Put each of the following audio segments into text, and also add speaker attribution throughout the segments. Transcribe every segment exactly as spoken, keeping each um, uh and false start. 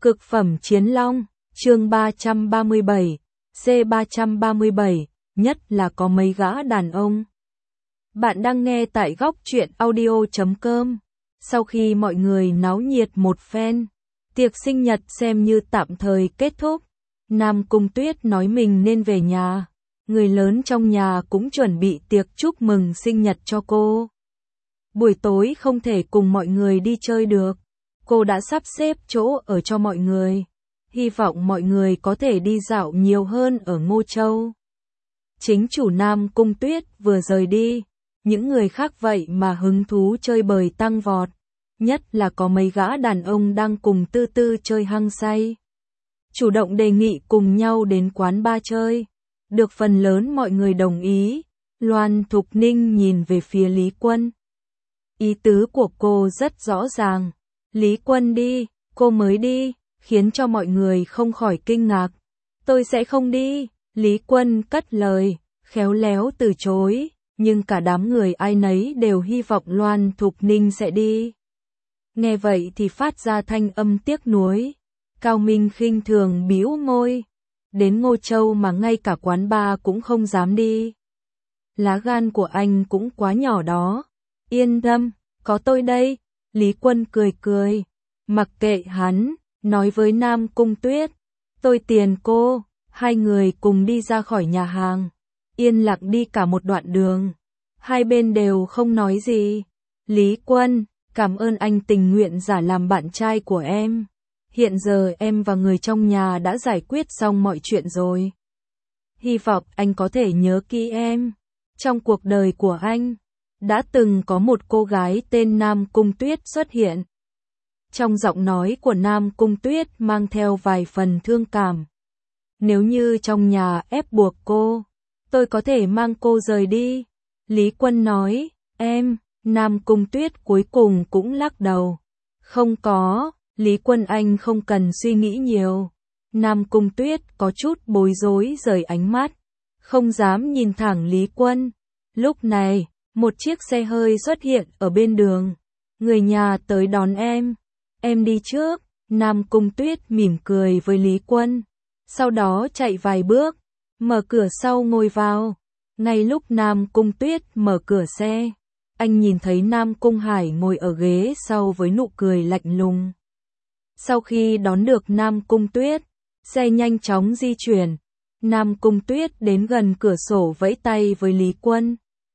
Speaker 1: Cực phẩm chiến long, chương ba trăm ba mươi bảy, C ba trăm ba mươi bảy, nhất là có mấy gã đàn ông. Bạn đang nghe tại góc truyện audio chấm com. Sau khi mọi người náo nhiệt một phen, tiệc sinh nhật xem như tạm thời kết thúc. Nam Cung Tuyết nói mình nên về nhà. Người lớn trong nhà cũng chuẩn bị tiệc chúc mừng sinh nhật cho cô. Buổi tối không thể cùng mọi người đi chơi được. Cô đã sắp xếp chỗ ở cho mọi người. Hy vọng mọi người có thể đi dạo nhiều hơn ở Ngô Châu. Chính chủ Nam Cung Tuyết vừa rời đi. Những người khác vậy mà hứng thú chơi bời tăng vọt. Nhất là có mấy gã đàn ông đang cùng Tư Tư chơi hăng say. Chủ động đề nghị cùng nhau đến quán bar chơi. Được phần lớn mọi người đồng ý. Loan Thục Ninh nhìn về phía Lý Quân. Ý tứ của cô rất rõ ràng. Lý Quân đi, cô mới đi, khiến cho mọi người không khỏi kinh ngạc. Tôi sẽ không đi, Lý Quân cất lời, khéo léo từ chối, nhưng cả đám người ai nấy đều hy vọng Loan Thục Ninh sẽ đi. Nghe vậy thì phát ra thanh âm tiếc nuối. Cao Minh khinh thường bĩu môi. Đến Ngô Châu mà ngay cả quán bar cũng không dám đi. Lá gan của anh cũng quá nhỏ đó. Yên tâm, có tôi đây. Lý Quân cười cười. Mặc kệ hắn, nói với Nam Cung Tuyết. Tôi tiền cô. Hai người cùng đi ra khỏi nhà hàng. Yên lặng đi cả một đoạn đường. Hai bên đều không nói gì. Lý Quân, cảm ơn anh tình nguyện giả làm bạn trai của em. Hiện giờ em và người trong nhà đã giải quyết xong mọi chuyện rồi. Hy vọng anh có thể nhớ kỹ em. Trong cuộc đời của anh, đã từng có một cô gái tên Nam Cung Tuyết xuất hiện. Trong giọng nói của Nam Cung Tuyết mang theo vài phần thương cảm. Nếu như trong nhà ép buộc cô, tôi có thể mang cô rời đi. Lý Quân nói, em, Nam Cung Tuyết cuối cùng cũng lắc đầu. Không có, Lý Quân anh không cần suy nghĩ nhiều. Nam Cung Tuyết có chút bối rối rời ánh mắt, không dám nhìn thẳng Lý Quân. Lúc này, một chiếc xe hơi xuất hiện ở bên đường. Người nhà tới đón em. Em đi trước. Nam Cung Tuyết mỉm cười với Lý Quân. Sau đó chạy vài bước, mở cửa sau ngồi vào. Ngay lúc Nam Cung Tuyết mở cửa xe, anh nhìn thấy Nam Cung Hải ngồi ở ghế sau với nụ cười lạnh lùng. Sau khi đón được Nam Cung Tuyết, xe nhanh chóng di chuyển. Nam Cung Tuyết đến gần cửa sổ vẫy tay với Lý Quân.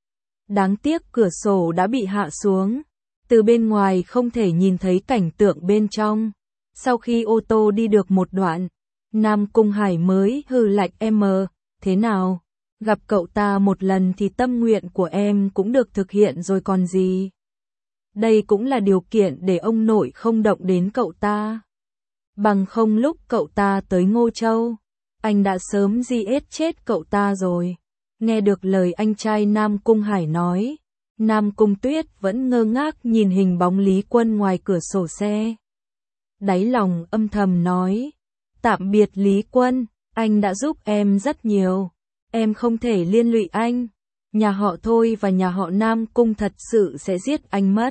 Speaker 1: Đáng tiếc cửa sổ đã bị hạ xuống. Từ bên ngoài không thể nhìn thấy cảnh tượng bên trong. Sau khi ô tô đi được một đoạn, Nam Cung Hải mới hừ lạnh em mờ, thế nào? Gặp cậu ta một lần thì tâm nguyện của em cũng được thực hiện rồi còn gì. Đây cũng là điều kiện để ông nội không động đến cậu ta. Bằng không lúc cậu ta tới Ngô Châu, anh đã sớm giết chết cậu ta rồi. Nghe được lời anh trai Nam Cung Hải nói, Nam Cung Tuyết vẫn ngơ ngác nhìn hình bóng Lý Quân ngoài cửa sổ xe. Đáy lòng âm thầm nói, tạm biệt Lý Quân, anh đã giúp em rất nhiều. Em không thể liên lụy anh. Nhà họ Thôi và nhà họ Nam Cung thật sự sẽ giết anh mất.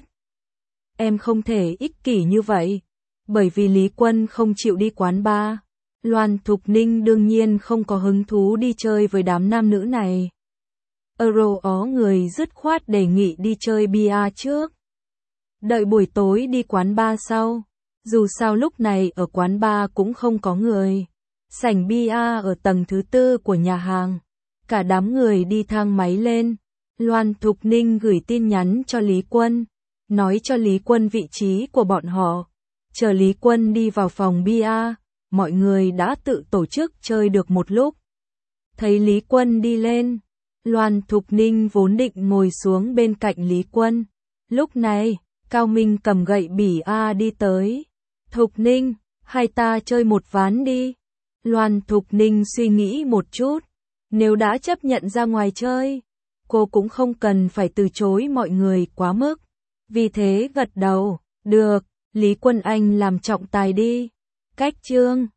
Speaker 1: Em không thể ích kỷ như vậy. Bởi vì Lý Quân không chịu đi quán bar, Loan Thục Ninh đương nhiên không có hứng thú đi chơi với đám nam nữ này. Euro ó người dứt khoát đề nghị đi chơi bia trước. Đợi buổi tối đi quán bar sau. Dù sao lúc này ở quán bar cũng không có người. Sảnh bia ở tầng thứ tư của nhà hàng. Cả đám người đi thang máy lên. Loan Thục Ninh gửi tin nhắn cho Lý Quân. Nói cho Lý Quân vị trí của bọn họ. Chờ Lý Quân đi vào phòng bia, mọi người đã tự tổ chức chơi được một lúc. Thấy Lý Quân đi lên, Loan Thục Ninh vốn định ngồi xuống bên cạnh Lý Quân. Lúc này, Cao Minh cầm gậy bỉ A đi tới. Thục Ninh, hai ta chơi một ván đi. Loan Thục Ninh suy nghĩ một chút. Nếu đã chấp nhận ra ngoài chơi, cô cũng không cần phải từ chối mọi người quá mức. Vì thế gật đầu, được. Lý Quân anh làm trọng tài đi. Cách chương